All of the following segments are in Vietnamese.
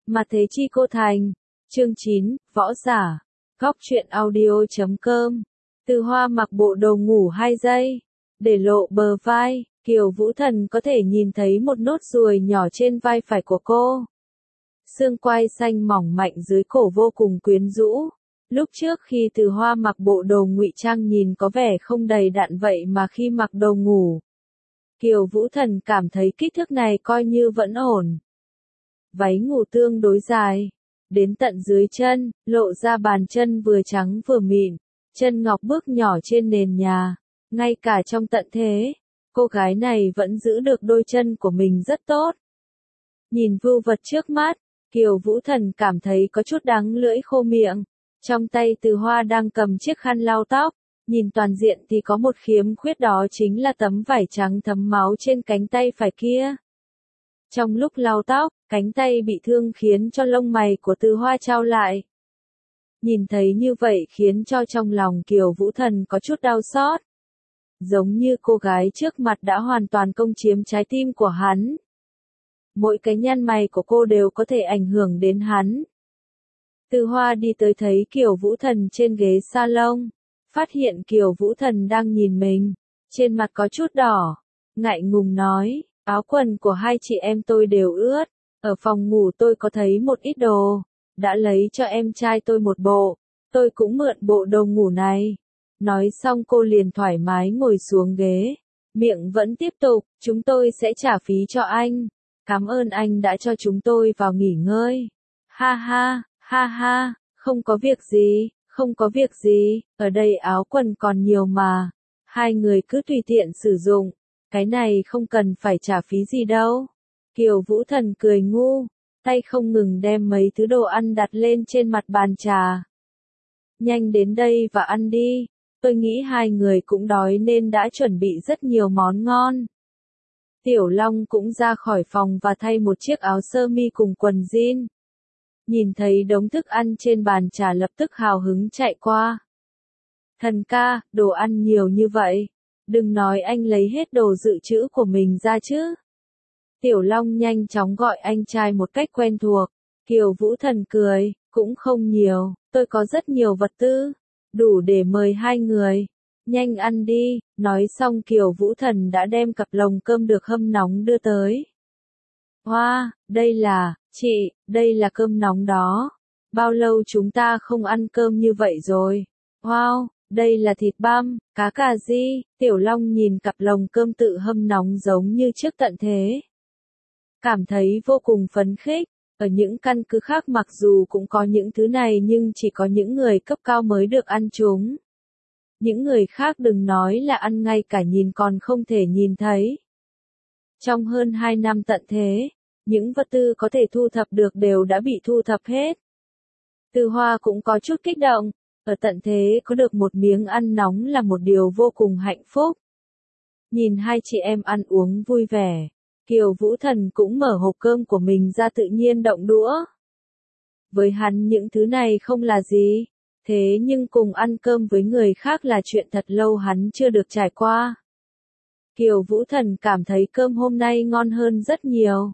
Mà thế chi cô thành. Chương 9, võ giả. Góc truyện audio.com. Từ Hoa mặc bộ đồ ngủ 2 giây, để lộ bờ vai, Kiều Vũ Thần có thể nhìn thấy một nốt ruồi nhỏ trên vai phải của cô. Xương quai xanh mỏng mạnh dưới cổ vô cùng quyến rũ. Lúc trước khi Từ Hoa mặc bộ đồ ngụy trang nhìn có vẻ không đầy đặn vậy mà khi mặc đồ ngủ, Kiều Vũ Thần cảm thấy kích thước này coi như vẫn ổn. Váy ngủ tương đối dài, đến tận dưới chân, lộ ra bàn chân vừa trắng vừa mịn, chân ngọc bước nhỏ trên nền nhà. Ngay cả trong tận thế, cô gái này vẫn giữ được đôi chân của mình rất tốt. Nhìn vưu vật trước mắt, Kiều Vũ Thần cảm thấy có chút đắng lưỡi khô miệng. Trong tay Từ Hoa đang cầm chiếc khăn lau tóc, nhìn toàn diện thì có một khiếm khuyết, đó chính là tấm vải trắng thấm máu trên cánh tay phải kia. Trong lúc lau tóc, cánh tay bị thương khiến cho lông mày của Từ Hoa chau lại. Nhìn thấy như vậy khiến cho trong lòng Kiều Vũ Thần có chút đau xót. Giống như cô gái trước mặt đã hoàn toàn công chiếm trái tim của hắn. Mỗi cái nhăn mày của cô đều có thể ảnh hưởng đến hắn. Từ Hoa đi tới thấy Kiều Vũ Thần trên ghế salon, phát hiện Kiều Vũ Thần đang nhìn mình, trên mặt có chút đỏ, ngại ngùng nói, áo quần của hai chị em tôi đều ướt, ở phòng ngủ tôi có thấy một ít đồ, đã lấy cho em trai tôi một bộ, tôi cũng mượn bộ đồ ngủ này. Nói xong cô liền thoải mái ngồi xuống ghế, miệng vẫn tiếp tục, chúng tôi sẽ trả phí cho anh, cảm ơn anh đã cho chúng tôi vào nghỉ ngơi. Ha ha. Ha ha, không có việc gì, không có việc gì, ở đây áo quần còn nhiều mà, hai người cứ tùy tiện sử dụng, cái này không cần phải trả phí gì đâu. Kiều Vũ Thần cười ngu, tay không ngừng đem mấy thứ đồ ăn đặt lên trên mặt bàn trà. Nhanh đến đây và ăn đi, tôi nghĩ hai người cũng đói nên đã chuẩn bị rất nhiều món ngon. Tiểu Long cũng ra khỏi phòng và thay một chiếc áo sơ mi cùng quần jean. Nhìn thấy đống thức ăn trên bàn trà lập tức hào hứng chạy qua. Thần ca, đồ ăn nhiều như vậy. Đừng nói anh lấy hết đồ dự trữ của mình ra chứ. Tiểu Long nhanh chóng gọi anh trai một cách quen thuộc. Kiều Vũ Thần cười, cũng không nhiều, tôi có rất nhiều vật tư. Đủ để mời hai người. Nhanh ăn đi, nói xong Kiều Vũ Thần đã đem cặp lồng cơm được hâm nóng đưa tới. Hoa, đây là, chị, đây là cơm nóng đó. Bao lâu chúng ta không ăn cơm như vậy rồi? Wow, đây là thịt băm, cá cà ri. Tiểu Long nhìn cặp lồng cơm tự hâm nóng giống như trước tận thế. Cảm thấy vô cùng phấn khích. Ở những căn cứ khác mặc dù cũng có những thứ này nhưng chỉ có những người cấp cao mới được ăn chúng. Những người khác đừng nói là ăn, ngay cả nhìn còn không thể nhìn thấy. Trong hơn 2 năm tận thế, những vật tư có thể thu thập được đều đã bị thu thập hết. Từ Hoa cũng có chút kích động, ở tận thế có được một miếng ăn nóng là một điều vô cùng hạnh phúc. Nhìn hai chị em ăn uống vui vẻ, Kiều Vũ Thần cũng mở hộp cơm của mình ra tự nhiên động đũa. Với hắn những thứ này không là gì, thế nhưng cùng ăn cơm với người khác là chuyện thật lâu hắn chưa được trải qua. Kiều Vũ Thần cảm thấy cơm hôm nay ngon hơn rất nhiều.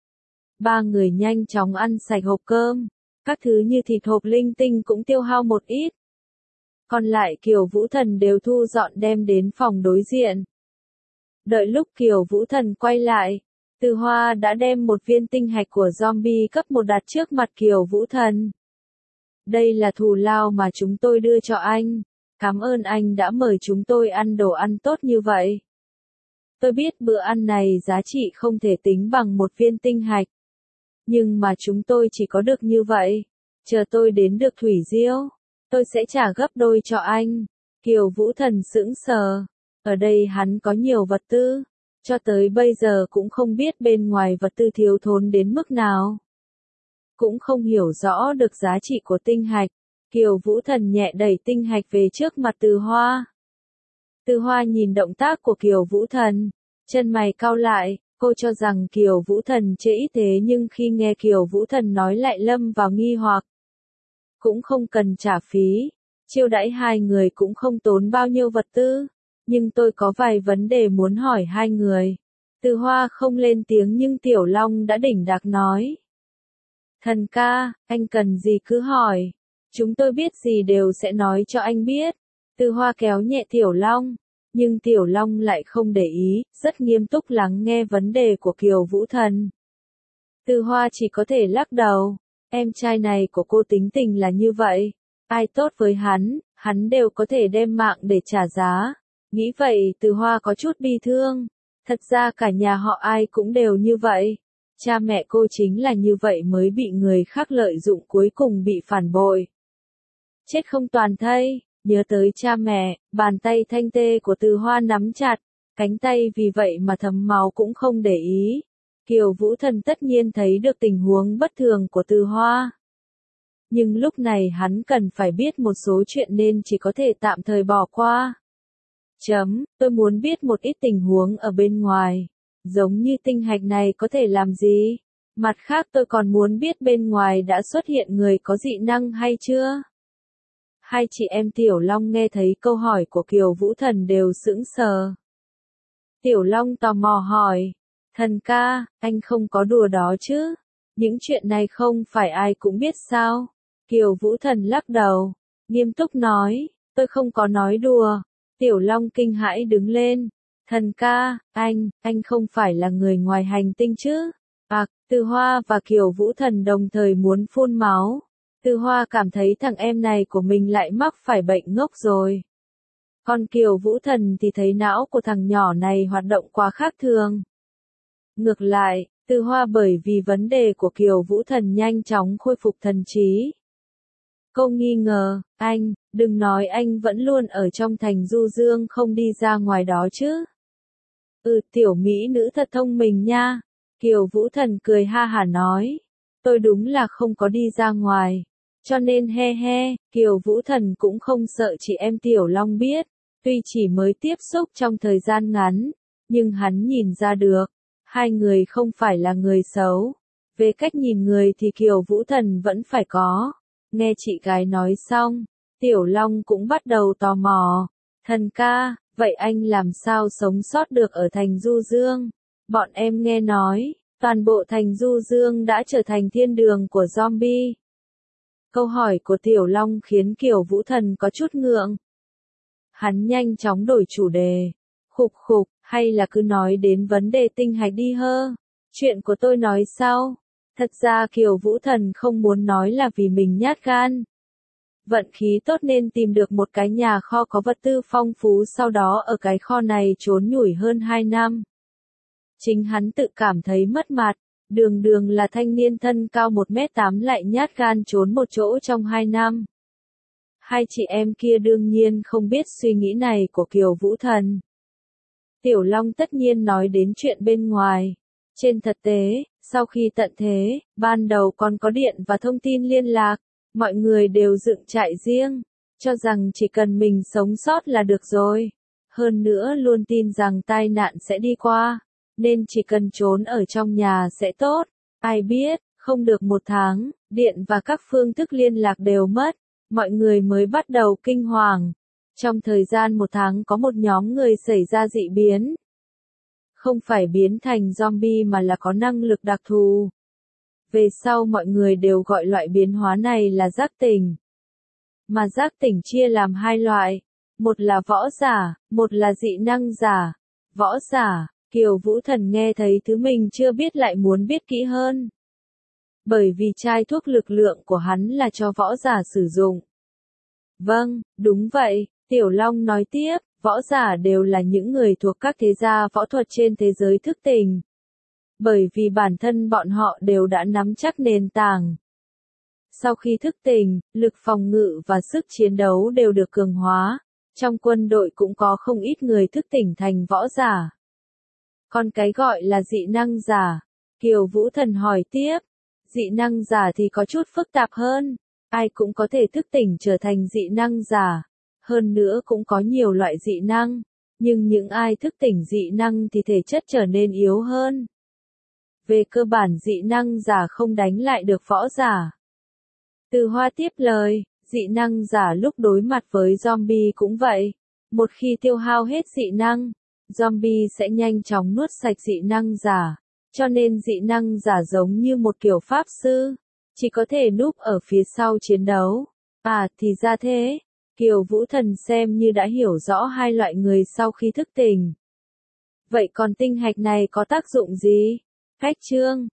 Ba người nhanh chóng ăn sạch hộp cơm, các thứ như thịt hộp linh tinh cũng tiêu hao một ít. Còn lại Kiều Vũ Thần đều thu dọn đem đến phòng đối diện. Đợi lúc Kiều Vũ Thần quay lại, Từ Hoa đã đem một viên tinh hạch của zombie cấp 1 đặt trước mặt Kiều Vũ Thần. Đây là thù lao mà chúng tôi đưa cho anh, cảm ơn anh đã mời chúng tôi ăn đồ ăn tốt như vậy. Tôi biết bữa ăn này giá trị không thể tính bằng một viên tinh hạch. Nhưng mà chúng tôi chỉ có được như vậy. Chờ tôi đến được Thủy Diêu, tôi sẽ trả gấp đôi cho anh. Kiều Vũ Thần sững sờ. Ở đây hắn có nhiều vật tư. Cho tới bây giờ cũng không biết bên ngoài vật tư thiếu thốn đến mức nào. Cũng không hiểu rõ được giá trị của tinh hạch. Kiều Vũ Thần nhẹ đẩy tinh hạch về trước mặt Từ Hoa. Từ Hoa nhìn động tác của Kiều Vũ Thần, chân mày cau lại. Cô cho rằng Kiều Vũ Thần chế ít thế nhưng khi nghe Kiều Vũ Thần nói lại lâm vào nghi hoặc. Cũng không cần trả phí, chiêu đãi hai người cũng không tốn bao nhiêu vật tư, nhưng tôi có vài vấn đề muốn hỏi hai người. Từ Hoa không lên tiếng nhưng Tiểu Long đã đỉnh đạc nói. Thần ca, anh cần gì cứ hỏi. Chúng tôi biết gì đều sẽ nói cho anh biết. Từ Hoa kéo nhẹ Tiểu Long, nhưng Tiểu Long lại không để ý, rất nghiêm túc lắng nghe vấn đề của Kiều Vũ Thần. Từ Hoa chỉ có thể lắc đầu, em trai này của cô tính tình là như vậy, ai tốt với hắn đều có thể đem mạng để trả giá. Nghĩ vậy Từ Hoa có chút bi thương, thật ra cả nhà họ ai cũng đều như vậy. Cha mẹ cô chính là như vậy mới bị người khác lợi dụng cuối cùng bị phản bội. Chết không toàn thây, nhớ tới cha mẹ, bàn tay thanh tê của Từ Hoa nắm chặt, cánh tay vì vậy mà thấm máu cũng không để ý. Kiều Vũ Thần tất nhiên thấy được tình huống bất thường của Từ Hoa. Nhưng lúc này hắn cần phải biết một số chuyện nên chỉ có thể tạm thời bỏ qua. Tôi muốn biết một ít tình huống ở bên ngoài. Giống như tinh hạch này có thể làm gì? Mặt khác tôi còn muốn biết bên ngoài đã xuất hiện người có dị năng hay chưa? Hai chị em Tiểu Long nghe thấy câu hỏi của Kiều Vũ Thần đều sững sờ. Tiểu Long tò mò hỏi, thần ca, anh không có đùa đó chứ? Những chuyện này không phải ai cũng biết sao? Kiều Vũ Thần lắc đầu, nghiêm túc nói, tôi không có nói đùa. Tiểu Long kinh hãi đứng lên. Thần ca, anh không phải là người ngoài hành tinh chứ? Từ Hoa và Kiều Vũ Thần đồng thời muốn phun máu. Từ Hoa cảm thấy thằng em này của mình lại mắc phải bệnh ngốc rồi. Còn Kiều Vũ Thần thì thấy não của thằng nhỏ này hoạt động quá khác thường. Ngược lại, Từ Hoa bởi vì vấn đề của Kiều Vũ Thần nhanh chóng khôi phục thần trí. Cô nghi ngờ, đừng nói anh vẫn luôn ở trong thành Du Dương không đi ra ngoài đó chứ. Tiểu mỹ nữ thật thông minh nha. Kiều Vũ Thần cười ha hả nói. Tôi đúng là không có đi ra ngoài. Cho nên Kiều Vũ Thần cũng không sợ chị em Tiểu Long biết. Tuy chỉ mới tiếp xúc trong thời gian ngắn, nhưng hắn nhìn ra được. Hai người không phải là người xấu. Về cách nhìn người thì Kiều Vũ Thần vẫn phải có. Nghe chị gái nói xong, Tiểu Long cũng bắt đầu tò mò. Thần ca, vậy anh làm sao sống sót được ở thành Du Dương? Bọn em nghe nói, toàn bộ thành Du Dương đã trở thành thiên đường của zombie. Câu hỏi của Tiểu Long khiến Kiều Vũ Thần có chút ngượng. Hắn nhanh chóng đổi chủ đề. Khục, hay là cứ nói đến vấn đề tinh hạch đi hơ. Chuyện của tôi nói sau. Thật ra Kiều Vũ Thần không muốn nói là vì mình nhát gan. Vận khí tốt nên tìm được một cái nhà kho có vật tư phong phú, sau đó ở cái kho này trốn nhủi hơn 2 năm. Chính hắn tự cảm thấy mất mặt, đường là thanh niên thân cao 1m8 lại nhát gan trốn một chỗ trong 2 năm. Hai chị em kia đương nhiên không biết suy nghĩ này của Kiều Vũ Thần. Tiểu Long tất nhiên nói đến chuyện bên ngoài. Trên thực tế, sau khi tận thế, ban đầu còn có điện và thông tin liên lạc, mọi người đều dựng trại riêng, cho rằng chỉ cần mình sống sót là được rồi. Hơn nữa luôn tin rằng tai nạn sẽ đi qua, nên chỉ cần trốn ở trong nhà sẽ tốt. Ai biết, không được 1 tháng, điện và các phương thức liên lạc đều mất, mọi người mới bắt đầu kinh hoàng. Trong thời gian 1 tháng có một nhóm người xảy ra dị biến. Không phải biến thành zombie mà là có năng lực đặc thù. Về sau mọi người đều gọi loại biến hóa này là giác tỉnh. Mà giác tỉnh chia làm 2 loại. Một là võ giả, một là dị năng giả. Võ giả, Kiều Vũ Thần nghe thấy thứ mình chưa biết lại muốn biết kỹ hơn. Bởi vì chai thuốc lực lượng của hắn là cho võ giả sử dụng. Vâng, đúng vậy, Tiểu Long nói tiếp, võ giả đều là những người thuộc các thế gia võ thuật trên thế giới thức tỉnh. Bởi vì bản thân bọn họ đều đã nắm chắc nền tảng. Sau khi thức tỉnh, lực phòng ngự và sức chiến đấu đều được cường hóa. Trong quân đội cũng có không ít người thức tỉnh thành võ giả. Còn cái gọi là dị năng giả, Kiều Vũ Thần hỏi tiếp. Dị năng giả thì có chút phức tạp hơn. Ai cũng có thể thức tỉnh trở thành dị năng giả. Hơn nữa cũng có nhiều loại dị năng. Nhưng những ai thức tỉnh dị năng thì thể chất trở nên yếu hơn. Về cơ bản dị năng giả không đánh lại được võ giả. Từ Hoa tiếp lời, dị năng giả lúc đối mặt với zombie cũng vậy. Một khi tiêu hao hết dị năng, zombie sẽ nhanh chóng nuốt sạch dị năng giả. Cho nên dị năng giả giống như một kiểu pháp sư. chỉ có thể núp ở phía sau chiến đấu. À, thì ra thế. Kiều Vũ Thần xem như đã hiểu rõ hai loại người sau khi thức tỉnh. Vậy còn tinh hạch này có tác dụng gì? Khách trương